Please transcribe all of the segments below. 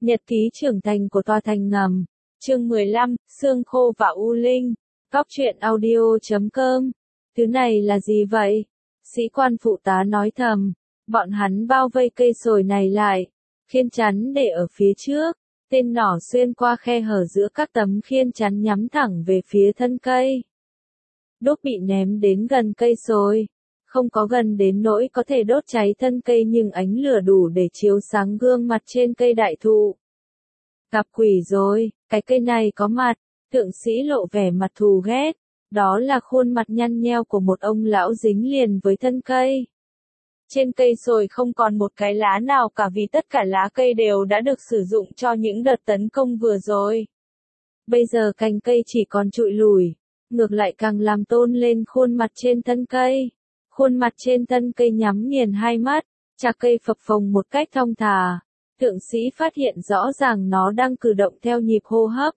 Nhật ký trưởng thành của tòa thành ngầm. Chương 15, Xương khô và U Linh. Góc truyện audio.com. Thứ này là gì vậy? Sĩ quan phụ tá nói thầm. Bọn hắn bao vây cây sồi này lại. Khiên chắn để ở phía trước. Tên nỏ xuyên qua khe hở giữa các tấm khiên chắn nhắm thẳng về phía thân cây. Đốt bị ném đến gần cây sồi. Không có gần đến nỗi có thể đốt cháy thân cây nhưng ánh lửa đủ để chiếu sáng gương mặt trên cây đại thụ. Gặp quỷ rồi, cái cây này có mặt, thượng sĩ lộ vẻ mặt thù ghét, đó là khuôn mặt nhăn nheo của một ông lão dính liền với thân cây. Trên cây sồi không còn một cái lá nào cả vì tất cả lá cây đều đã được sử dụng cho những đợt tấn công vừa rồi. Bây giờ cành cây chỉ còn trụi lùi, ngược lại càng làm tôn lên khuôn mặt trên thân cây. Khuôn mặt trên thân cây nhắm nghiền hai mắt, chạc cây phập phồng một cách thong thả. Thượng sĩ phát hiện rõ ràng nó đang cử động theo nhịp hô hấp.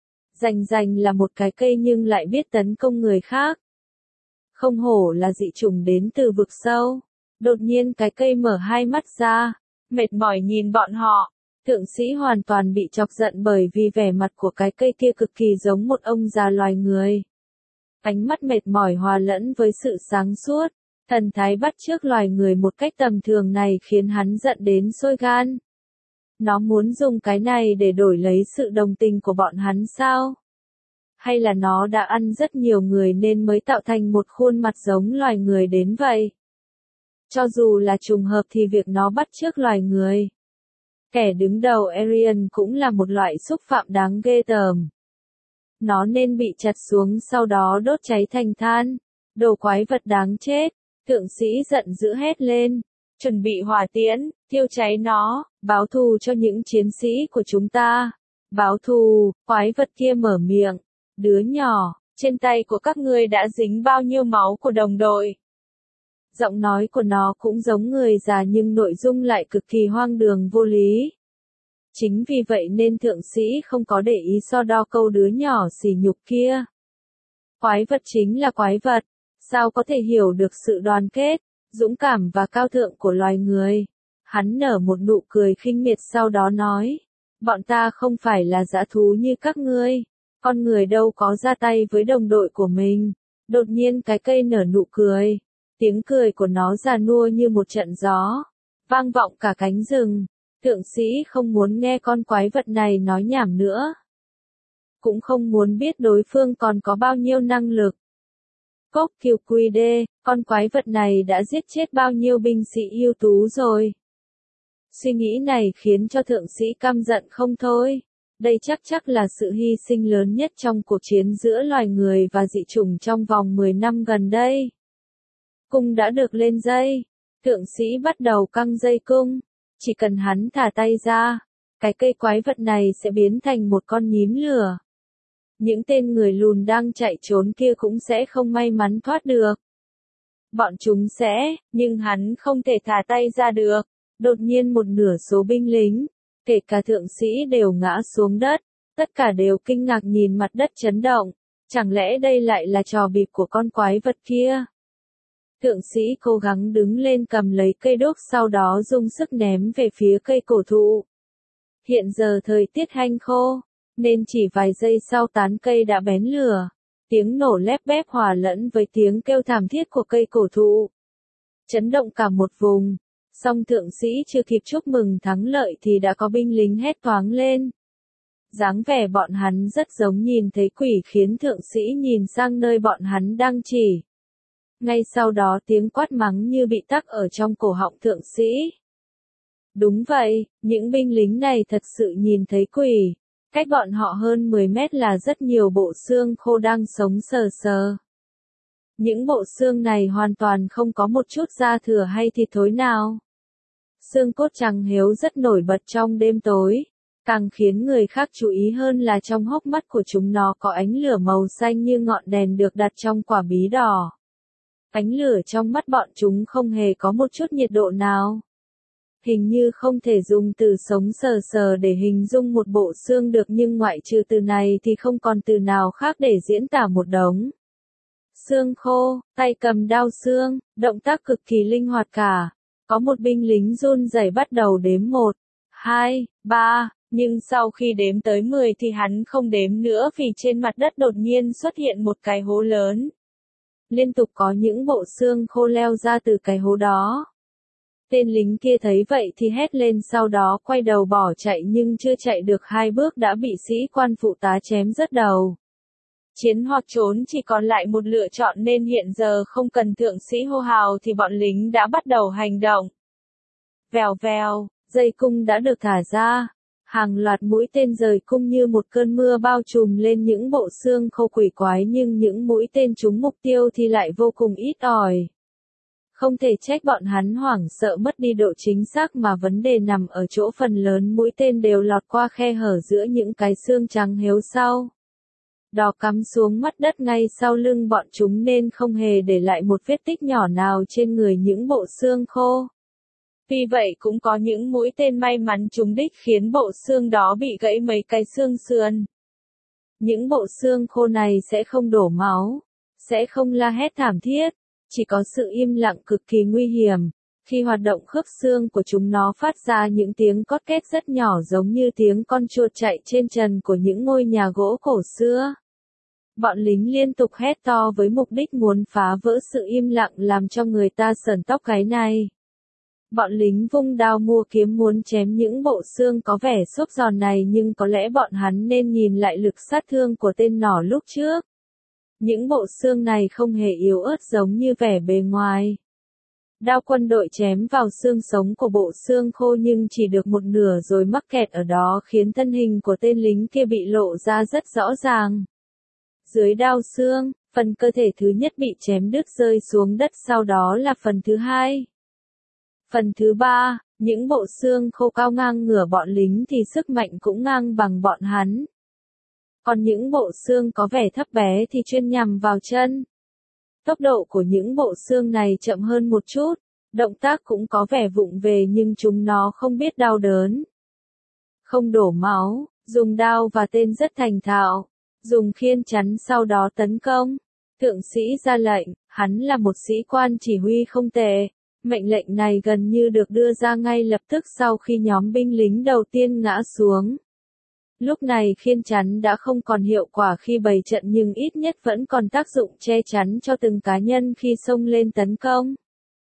Rành là một cái cây nhưng lại biết tấn công người khác. Không hổ là dị chủng đến từ vực sâu. Đột nhiên cái cây mở hai mắt ra, mệt mỏi nhìn bọn họ. Thượng sĩ hoàn toàn bị chọc giận bởi vì vẻ mặt của cái cây kia cực kỳ giống một ông già loài người. Ánh mắt mệt mỏi hòa lẫn với sự sáng suốt. Thần thái bắt chước loài người một cách tầm thường này khiến hắn giận đến sôi gan. Nó muốn dùng cái này để đổi lấy sự đồng tình của bọn hắn sao? Hay là nó đã ăn rất nhiều người nên mới tạo thành một khuôn mặt giống loài người đến vậy? Cho dù là trùng hợp thì việc nó bắt chước loài người. Kẻ đứng đầu Aryan cũng là một loại xúc phạm đáng ghê tởm. Nó nên bị chặt xuống sau đó đốt cháy thành than. Đồ quái vật đáng chết. Thượng sĩ giận dữ hét lên. Chuẩn bị hỏa tiễn, thiêu cháy nó, báo thù cho những chiến sĩ của chúng ta. Báo thù, quái vật kia mở miệng. Đứa nhỏ, trên tay của các ngươi đã dính bao nhiêu máu của đồng đội. Giọng nói của nó cũng giống người già nhưng nội dung lại cực kỳ hoang đường vô lý. Chính vì vậy nên thượng sĩ không có để ý so đo câu đứa nhỏ sỉ nhục kia. Quái vật chính là quái vật, sao có thể hiểu được sự đoàn kết, dũng cảm và cao thượng của loài người. Hắn nở một nụ cười khinh miệt sau đó nói, bọn ta không phải là dã thú như các ngươi, con người đâu có ra tay với đồng đội của mình. Đột nhiên cái cây nở nụ cười, tiếng cười của nó già nua như một trận gió, vang vọng cả cánh rừng. Thượng sĩ không muốn nghe con quái vật này nói nhảm nữa. Cũng không muốn biết đối phương còn có bao nhiêu năng lực. Cốc kiều quy đê, con quái vật này đã giết chết bao nhiêu binh sĩ ưu tú rồi. Suy nghĩ này khiến cho thượng sĩ căm giận không thôi. Đây chắc là sự hy sinh lớn nhất trong cuộc chiến giữa loài người và dị chủng trong vòng 10 năm gần đây. Cung đã được lên dây. Thượng sĩ bắt đầu căng dây cung. Chỉ cần hắn thả tay ra, cái cây quái vật này sẽ biến thành một con nhím lửa. Những tên người lùn đang chạy trốn kia cũng sẽ không may mắn thoát được. Bọn chúng sẽ, nhưng hắn không thể thả tay ra được. Đột nhiên một nửa số binh lính, kể cả thượng sĩ đều ngã xuống đất. Tất cả đều kinh ngạc nhìn mặt đất chấn động. Chẳng lẽ đây lại là trò bịp của con quái vật kia? Thượng sĩ cố gắng đứng lên cầm lấy cây đuốc sau đó dùng sức ném về phía cây cổ thụ. Hiện giờ thời tiết hanh khô, nên chỉ vài giây sau tán cây đã bén lửa. Tiếng nổ lép bép hòa lẫn với tiếng kêu thảm thiết của cây cổ thụ. Chấn động cả một vùng. Song thượng sĩ chưa kịp chúc mừng thắng lợi thì đã có binh lính hét toáng lên. Dáng vẻ bọn hắn rất giống nhìn thấy quỷ khiến thượng sĩ nhìn sang nơi bọn hắn đang chỉ. Ngay sau đó tiếng quát mắng như bị tắc ở trong cổ họng thượng sĩ. Đúng vậy, những binh lính này thật sự nhìn thấy quỷ. Cách bọn họ hơn 10 mét là rất nhiều bộ xương khô đang sống sờ sờ. Những bộ xương này hoàn toàn không có một chút da thừa hay thịt thối nào. Xương cốt trắng héo rất nổi bật trong đêm tối. Càng khiến người khác chú ý hơn là trong hốc mắt của chúng nó có ánh lửa màu xanh như ngọn đèn được đặt trong quả bí đỏ. Ánh lửa trong mắt bọn chúng không hề có một chút nhiệt độ nào. Hình như không thể dùng từ sống sờ sờ để hình dung một bộ xương được nhưng ngoại trừ từ này thì không còn từ nào khác để diễn tả một đống. Xương khô, tay cầm đao xương, động tác cực kỳ linh hoạt cả. Có một binh lính run rẩy bắt đầu đếm 1, 2, 3, Nhưng sau khi đếm tới 10 thì hắn không đếm nữa vì trên mặt đất đột nhiên xuất hiện một cái hố lớn. Liên tục có những bộ xương khô leo ra từ cái hố đó. Tên lính kia thấy vậy thì hét lên, sau đó quay đầu bỏ chạy, nhưng chưa chạy được 2 bước đã bị sĩ quan phụ tá chém rớt đầu. Chiến hoặc trốn chỉ còn lại một lựa chọn, nên hiện giờ không cần thượng sĩ hô hào thì bọn lính đã bắt đầu hành động. Vèo vèo, dây cung đã được thả ra. Hàng loạt mũi tên rời cung như một cơn mưa bao trùm lên những bộ xương khô quỷ quái, nhưng những mũi tên trúng mục tiêu thì lại vô cùng ít ỏi. Không thể trách bọn hắn hoảng sợ mất đi độ chính xác, mà vấn đề nằm ở chỗ phần lớn mũi tên đều lọt qua khe hở giữa những cái xương trắng héo sau. Đó cắm xuống mặt đất ngay sau lưng bọn chúng nên không hề để lại một vết tích nhỏ nào trên người những bộ xương khô. Tuy vậy cũng có những mũi tên may mắn trúng đích khiến bộ xương đó bị gãy mấy cái xương sườn. Những bộ xương khô này sẽ không đổ máu, sẽ không la hét thảm thiết, chỉ có sự im lặng cực kỳ nguy hiểm. Khi hoạt động khớp xương của chúng nó phát ra những tiếng cót két rất nhỏ giống như tiếng con chuột chạy trên trần của những ngôi nhà gỗ cổ xưa. Bọn lính liên tục hét to với mục đích muốn phá vỡ sự im lặng làm cho người ta sởn tóc gáy này. Bọn lính vung đao mua kiếm muốn chém những bộ xương có vẻ xốp giòn này, nhưng có lẽ bọn hắn nên nhìn lại lực sát thương của tên nỏ lúc trước. Những bộ xương này không hề yếu ớt giống như vẻ bề ngoài. Đao quân đội chém vào xương sống của bộ xương khô nhưng chỉ được một nửa rồi mắc kẹt ở đó, khiến thân hình của tên lính kia bị lộ ra rất rõ ràng. Dưới đao xương, phần cơ thể thứ nhất bị chém đứt rơi xuống đất, sau đó là phần thứ hai. Phần thứ ba, những bộ xương khô cao ngang ngửa bọn lính thì sức mạnh cũng ngang bằng bọn hắn. Còn những bộ xương có vẻ thấp bé thì chuyên nhằm vào chân. Tốc độ của những bộ xương này chậm hơn một chút, động tác cũng có vẻ vụng về, nhưng chúng nó không biết đau đớn. Không đổ máu, dùng đao và tên rất thành thạo, dùng khiên chắn sau đó tấn công. Thượng sĩ ra lệnh, hắn là một sĩ quan chỉ huy không tệ. Mệnh lệnh này gần như được đưa ra ngay lập tức sau khi nhóm binh lính đầu tiên ngã xuống. Lúc này khiên chắn đã không còn hiệu quả khi bày trận, nhưng ít nhất vẫn còn tác dụng che chắn cho từng cá nhân khi xông lên tấn công.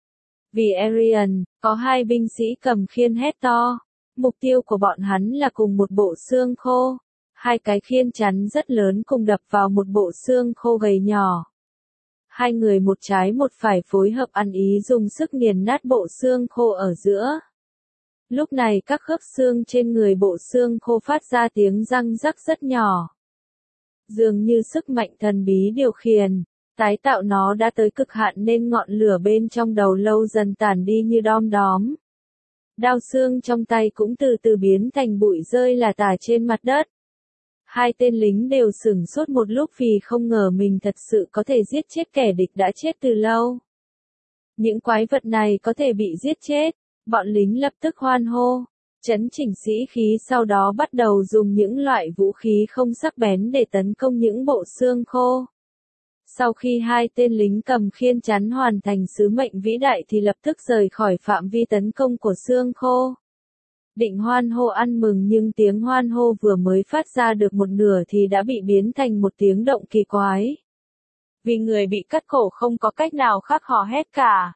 Vì Arian, có 2 binh sĩ cầm khiên hét to. Mục tiêu của bọn hắn là cùng một bộ xương khô. 2 cái khiên chắn rất lớn cùng đập vào một bộ xương khô gầy nhỏ. 2 người một trái một phải phối hợp ăn ý dùng sức nghiền nát bộ xương khô ở giữa. Lúc này các khớp xương trên người bộ xương khô phát ra tiếng răng rắc rất nhỏ. Dường như sức mạnh thần bí điều khiển, tái tạo nó đã tới cực hạn nên ngọn lửa bên trong đầu lâu dần tản đi như đom đóm. Đao xương trong tay cũng từ từ biến thành bụi rơi lả tả trên mặt đất. 2 tên lính đều sửng sốt một lúc vì không ngờ mình thật sự có thể giết chết kẻ địch đã chết từ lâu. Những quái vật này có thể bị giết chết, bọn lính lập tức hoan hô, chấn chỉnh sĩ khí, sau đó bắt đầu dùng những loại vũ khí không sắc bén để tấn công những bộ xương khô. Sau khi 2 tên lính cầm khiên chắn hoàn thành sứ mệnh vĩ đại thì lập tức rời khỏi phạm vi tấn công của xương khô. Định hoan hô ăn mừng, nhưng tiếng hoan hô vừa mới phát ra được một nửa thì đã bị biến thành một tiếng động kỳ quái. Vì người bị cắt cổ không có cách nào khác hò hét cả.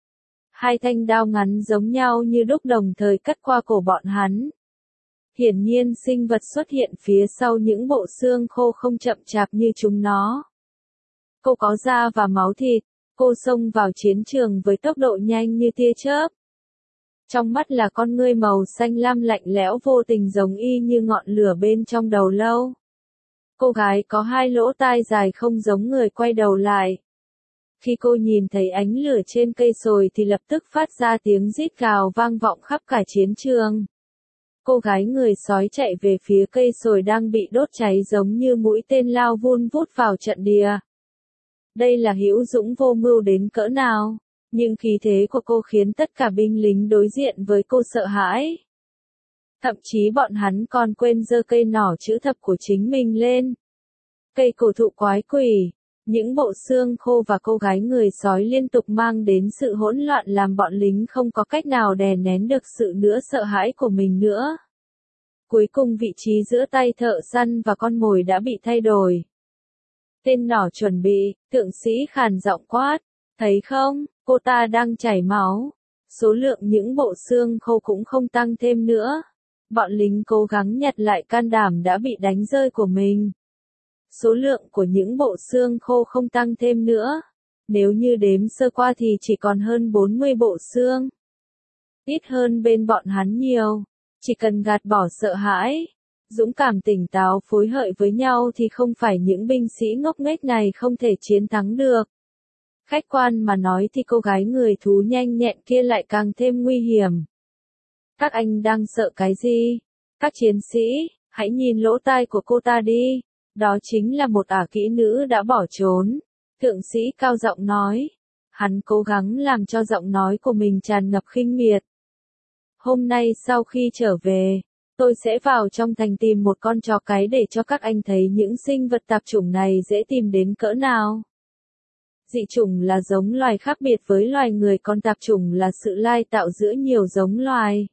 2 thanh đao ngắn giống nhau như đúc đồng thời cắt qua cổ bọn hắn. Hiển nhiên sinh vật xuất hiện phía sau những bộ xương khô không chậm chạp như chúng nó. Cô có da và máu thịt, cô xông vào chiến trường với tốc độ nhanh như tia chớp. Trong mắt là con ngươi màu xanh lam lạnh lẽo vô tình giống y như ngọn lửa bên trong đầu lâu. Cô gái có 2 lỗ tai dài không giống người quay đầu lại. Khi cô nhìn thấy ánh lửa trên cây sồi thì lập tức phát ra tiếng rít gào vang vọng khắp cả chiến trường. Cô gái người sói chạy về phía cây sồi đang bị đốt cháy giống như mũi tên lao vun vút vào trận địa. Đây là hữu dũng vô mưu đến cỡ nào, nhưng khí thế của cô khiến tất cả binh lính đối diện với cô sợ hãi. Thậm chí bọn hắn còn quên giơ cây nỏ chữ thập của chính mình lên. Cây cổ thụ quái quỷ, những bộ xương khô và cô gái người sói liên tục mang đến sự hỗn loạn làm bọn lính không có cách nào đè nén được sự nữa sợ hãi của mình nữa. Cuối cùng vị trí giữa tay thợ săn và con mồi đã bị thay đổi. Tên nỏ chuẩn bị, thượng sĩ khàn giọng quát. Thấy không, cô ta đang chảy máu. Số lượng những bộ xương khô cũng không tăng thêm nữa. Bọn lính cố gắng nhặt lại can đảm đã bị đánh rơi của mình. Số lượng của những bộ xương khô không tăng thêm nữa. Nếu như đếm sơ qua thì chỉ còn hơn 40 bộ xương. Ít hơn bên bọn hắn nhiều. Chỉ cần gạt bỏ sợ hãi, dũng cảm tỉnh táo phối hợp với nhau thì không phải những binh sĩ ngốc nghếch này không thể chiến thắng được. Khách quan mà nói thì cô gái người thú nhanh nhẹn kia lại càng thêm nguy hiểm. Các anh đang sợ cái gì? Các chiến sĩ, hãy nhìn lỗ tai của cô ta đi. Đó chính là một ả kỹ nữ đã bỏ trốn. Thượng sĩ cao giọng nói. Hắn cố gắng làm cho giọng nói của mình tràn ngập khinh miệt. Hôm nay sau khi trở về, tôi sẽ vào trong thành tìm một con chó cái để cho các anh thấy những sinh vật tạp chủng này dễ tìm đến cỡ nào. Dị chủng là giống loài khác biệt với loài người, còn tạp chủng là sự lai tạo giữa nhiều giống loài.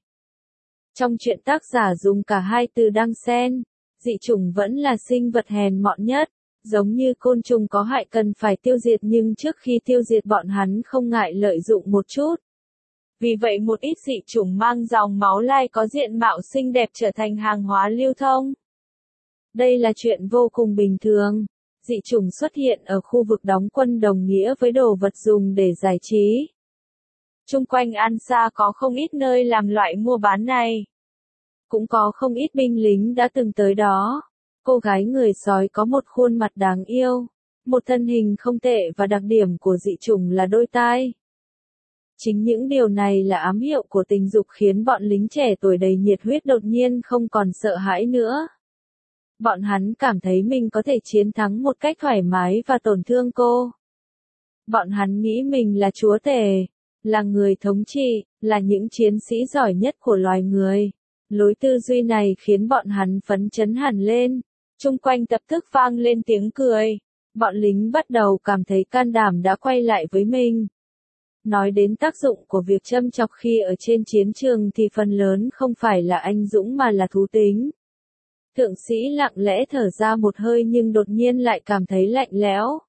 Trong truyện tác giả dùng cả hai từ đan xen, dị chủng vẫn là sinh vật hèn mọn nhất, giống như côn trùng có hại cần phải tiêu diệt nhưng trước khi tiêu diệt bọn hắn không ngại lợi dụng một chút. Vì vậy một ít dị chủng mang dòng máu lai có diện mạo xinh đẹp trở thành hàng hóa lưu thông. Đây là chuyện vô cùng bình thường. Dị chủng xuất hiện ở khu vực đóng quân đồng nghĩa với đồ vật dùng để giải trí. Chung quanh Ansa có không ít nơi làm loại mua bán này. Cũng có không ít binh lính đã từng tới đó. Cô gái người sói có một khuôn mặt đáng yêu, một thân hình không tệ và đặc điểm của dị chủng là đôi tai. Chính những điều này là ám hiệu của tình dục khiến bọn lính trẻ tuổi đầy nhiệt huyết đột nhiên không còn sợ hãi nữa. Bọn hắn cảm thấy mình có thể chiến thắng một cách thoải mái và tổn thương cô. Bọn hắn nghĩ mình là chúa tể, là người thống trị, là những chiến sĩ giỏi nhất của loài người. Lối tư duy này khiến bọn hắn phấn chấn hẳn lên. Chung quanh tập tức vang lên tiếng cười. Bọn lính bắt đầu cảm thấy can đảm đã quay lại với mình. Nói đến tác dụng của việc châm chọc khi ở trên chiến trường thì phần lớn không phải là anh dũng mà là thú tính. Thượng sĩ lặng lẽ thở ra một hơi nhưng đột nhiên lại cảm thấy lạnh lẽo.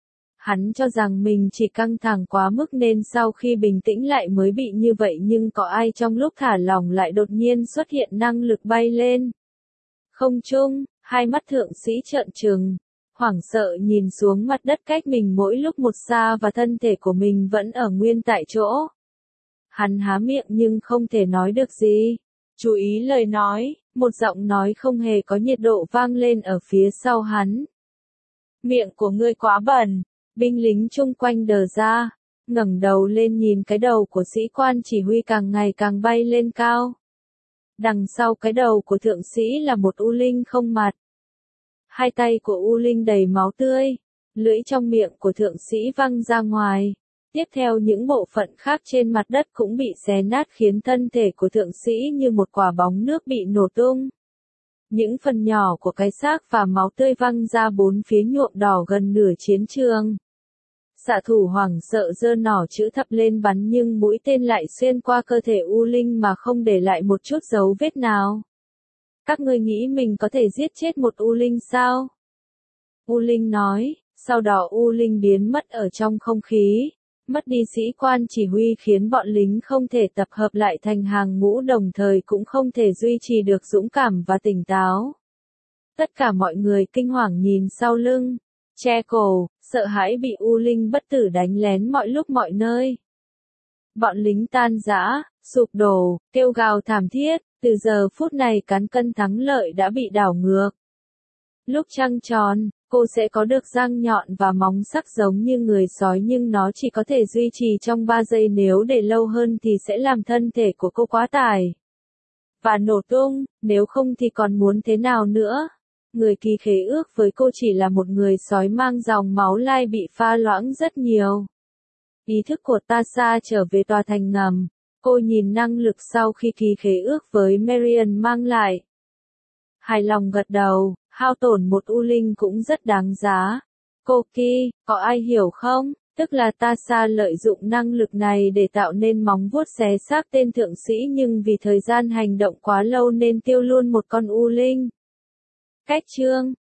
Hắn cho rằng mình chỉ căng thẳng quá mức nên sau khi bình tĩnh lại mới bị như vậy, nhưng có ai trong lúc thả lỏng lại đột nhiên xuất hiện năng lực bay lên. Không trung, hai mắt thượng sĩ trợn trừng, hoảng sợ nhìn xuống mặt đất cách mình mỗi lúc một xa và thân thể của mình vẫn ở nguyên tại chỗ. Hắn há miệng nhưng không thể nói được gì. Chú ý lời nói, một giọng nói không hề có nhiệt độ vang lên ở phía sau hắn. Miệng của ngươi quá bẩn. Binh lính chung quanh đờ ra, ngẩng đầu lên nhìn cái đầu của sĩ quan chỉ huy càng ngày càng bay lên cao. Đằng sau cái đầu của thượng sĩ là một U Linh không mặt. Hai tay của U Linh đầy máu tươi, lưỡi trong miệng của thượng sĩ văng ra ngoài. Tiếp theo những bộ phận khác trên mặt đất cũng bị xé nát khiến thân thể của thượng sĩ như một quả bóng nước bị nổ tung. Những phần nhỏ của cái xác và máu tươi văng ra bốn phía nhuộm đỏ gần nửa chiến trường. Xạ thủ hoảng sợ giơ nỏ chữ thập lên bắn nhưng mũi tên lại xuyên qua cơ thể U Linh mà không để lại một chút dấu vết nào. Các ngươi nghĩ mình có thể giết chết một U Linh sao? U Linh nói, sau đó U Linh biến mất ở trong không khí. Mất đi sĩ quan chỉ huy khiến bọn lính không thể tập hợp lại thành hàng ngũ, đồng thời cũng không thể duy trì được dũng cảm và tỉnh táo. Tất cả mọi người kinh hoàng nhìn sau lưng, che cổ, sợ hãi bị U Linh bất tử đánh lén mọi lúc mọi nơi. Bọn lính tan rã, sụp đổ, kêu gào thảm thiết, từ giờ phút này cán cân thắng lợi đã bị đảo ngược. Lúc trăng tròn, cô sẽ có được răng nhọn và móng sắc giống như người sói nhưng nó chỉ có thể duy trì trong 3 giây, nếu để lâu hơn thì sẽ làm thân thể của cô quá tải và nổ tung, nếu không thì còn muốn thế nào nữa. Người ký khế ước với cô chỉ là một người sói mang dòng máu lai bị pha loãng rất nhiều. Ý thức của Tasha trở về tòa thành ngầm. Cô nhìn năng lực sau khi ký khế ước với Marian mang lại. Hài lòng gật đầu, hao tổn một U Linh cũng rất đáng giá. Cô Ki, có ai hiểu không? Tức là ta xa lợi dụng năng lực này để tạo nên móng vuốt xé xác tên thượng sĩ nhưng vì thời gian hành động quá lâu nên tiêu luôn một con U Linh. Cách chương